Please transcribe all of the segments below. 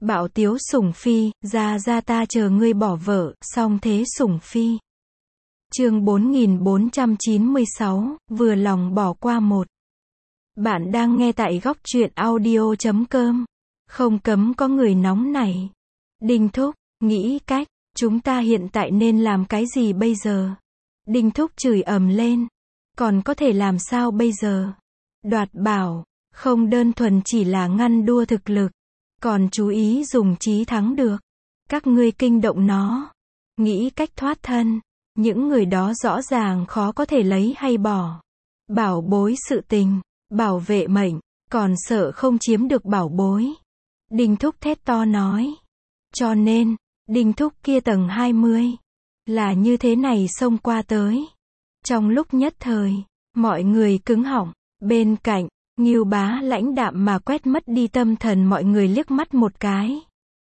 Bảo Tiếu Sủng Phi, ra ta chờ ngươi bỏ vợ, song thế Sủng Phi. Chương 4496, vừa lòng bỏ qua một. Bạn đang nghe tại góc truyện audio.com. Không cấm có người nóng này. Đinh Thúc, nghĩ cách, chúng ta hiện tại nên làm cái gì bây giờ? Đinh Thúc chửi ầm lên. Còn có thể làm sao bây giờ? Đoạt bảo, không đơn thuần chỉ là ngăn đua thực lực, còn chú ý dùng trí thắng được. Các ngươi kinh động nó, nghĩ cách thoát thân. Những người đó rõ ràng khó có thể lấy hay bỏ. Bảo bối sự tình, bảo vệ mệnh, còn sợ không chiếm được bảo bối. Đinh Thúc thét to nói. Cho nên, Đinh Thúc kia tầng 20, là như thế này xông qua tới. Trong lúc nhất thời, mọi người cứng họng. Bên cạnh, Ngưu Bá lãnh đạm mà quét mất đi tâm thần mọi người liếc mắt một cái.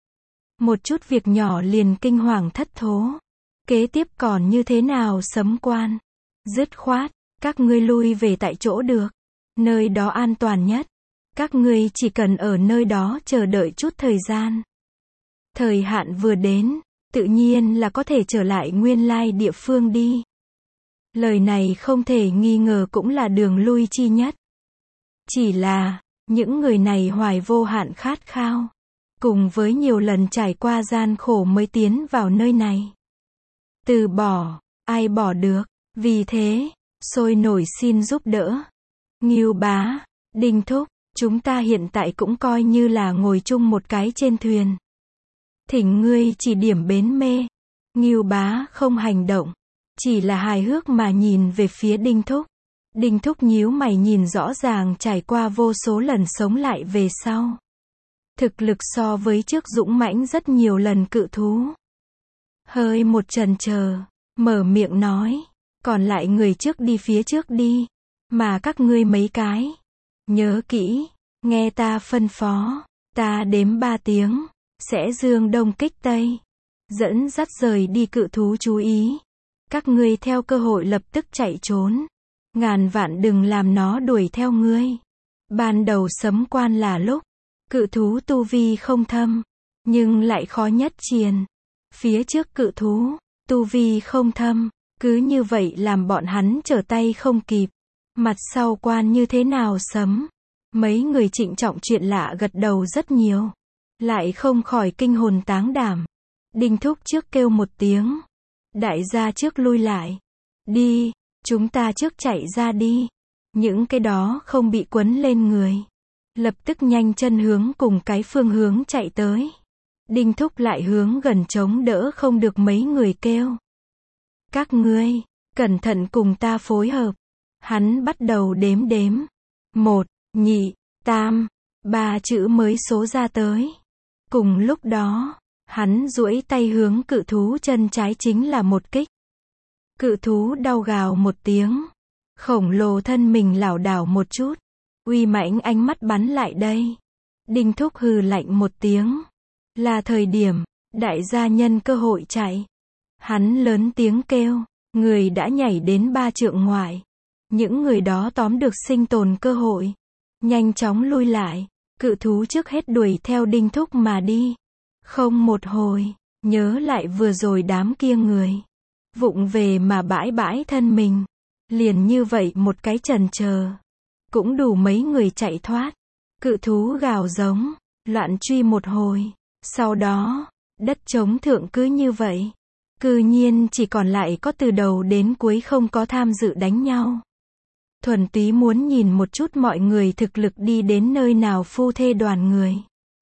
Một chút việc nhỏ liền kinh hoàng thất thố. Kế tiếp còn như thế nào Sấm Quan? Dứt khoát, các ngươi lui về tại chỗ được. Nơi đó an toàn nhất. Các ngươi chỉ cần ở nơi đó chờ đợi chút thời gian. Thời hạn vừa đến, tự nhiên là có thể trở lại nguyên lai địa phương đi. Lời này không thể nghi ngờ cũng là đường lui chi nhất. Chỉ là, những người này hoài vô hạn khát khao. Cùng với nhiều lần trải qua gian khổ mới tiến vào nơi này. Từ bỏ, ai bỏ được, vì thế, sôi nổi xin giúp đỡ. Ngưu Bá, Đinh Thúc, chúng ta hiện tại cũng coi như là ngồi chung một cái trên thuyền. Thỉnh ngươi chỉ điểm bến mê. Ngưu Bá không hành động, chỉ là hài hước mà nhìn về phía Đinh Thúc. Đinh Thúc nhíu mày nhìn rõ ràng trải qua vô số lần sống lại về sau. Thực lực so với trước dũng mãnh rất nhiều lần cự thú. Hơi một chần chờ, mở miệng nói, còn lại người trước đi phía trước đi, mà các ngươi mấy cái, nhớ kỹ, nghe ta phân phó, ta đếm 3 tiếng, sẽ dương đông kích tây, dẫn dắt rời đi cự thú chú ý, các ngươi theo cơ hội lập tức chạy trốn, ngàn vạn đừng làm nó đuổi theo ngươi. Ban đầu Sấm Quan là lúc, cự thú tu vi không thâm, nhưng lại khó nhất triền. Phía trước cự thú, tu vi không thâm, cứ như vậy làm bọn hắn trở tay không kịp. Mặt sau quan như thế nào Sấm? Mấy người trịnh trọng chuyện lạ gật đầu rất nhiều. Lại không khỏi kinh hồn táng đảm. Đinh Thúc trước kêu một tiếng. Đại gia trước lui lại. Đi, chúng ta trước chạy ra đi. Những cái đó không bị quấn lên người. Lập tức nhanh chân hướng cùng cái phương hướng chạy tới. Đinh Thúc lại hướng gần chống đỡ không được mấy người kêu. Các ngươi, cẩn thận cùng ta phối hợp. Hắn bắt đầu đếm. 1, 2, 3, 3 chữ mới số ra tới. Cùng lúc đó, hắn duỗi tay hướng cự thú chân trái chính là một kích. Cự thú đau gào một tiếng. Khổng lồ thân mình lảo đảo một chút. Uy mãnh ánh mắt bắn lại đây. Đinh Thúc hừ lạnh một tiếng. Là thời điểm, đại gia nhân cơ hội chạy. Hắn lớn tiếng kêu, người đã nhảy đến 3 trượng ngoài. Những người đó tóm được sinh tồn cơ hội. Nhanh chóng lui lại, cự thú trước hết đuổi theo Đinh Thúc mà đi. Không một hồi, nhớ lại vừa rồi đám kia người. Vụng về mà bãi thân mình. Liền như vậy một cái chần chờ. Cũng đủ mấy người chạy thoát. Cự thú gào giống, loạn truy một hồi. Sau đó, đất trống thượng cứ như vậy. Cư nhiên chỉ còn lại có từ đầu đến cuối không có tham dự đánh nhau. Thuần túy muốn nhìn một chút mọi người thực lực đi đến nơi nào phu thê đoàn người.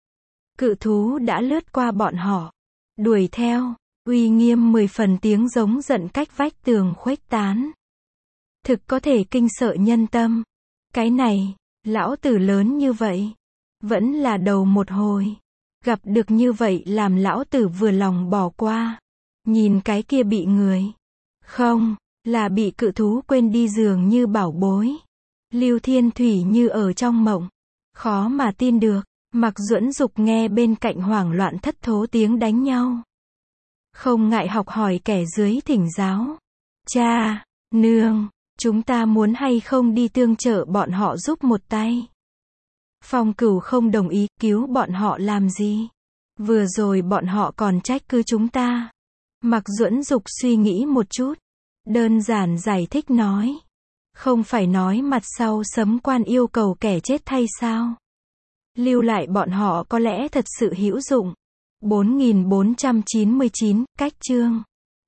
Cự thú đã lướt qua bọn họ. Đuổi theo, uy nghiêm 10 phần tiếng giống giận cách vách tường khuếch tán. Thực có thể kinh sợ nhân tâm. Cái này, lão tử lớn như vậy. Vẫn là đầu một hồi. Gặp được như vậy làm lão tử vừa lòng bỏ qua. Nhìn cái kia bị người. Không, là bị cự thú quên đi dường như bảo bối. Lưu Thiên Thủy như ở trong mộng. Khó mà tin được. Mạc Duẫn Dục nghe bên cạnh hoảng loạn thất thố tiếng đánh nhau. Không ngại học hỏi kẻ dưới thỉnh giáo. Cha, nương, chúng ta muốn hay không đi tương trợ bọn họ giúp một tay. Phong Cửu không đồng ý, cứu bọn họ làm gì? Vừa rồi bọn họ còn trách cứ chúng ta. Mạc Duẫn Dục suy nghĩ một chút. Đơn giản giải thích nói. Không phải nói mặt sau Sấm Quan yêu cầu kẻ chết thay sao? Lưu lại bọn họ có lẽ thật sự hữu dụng. 4499, cách chương.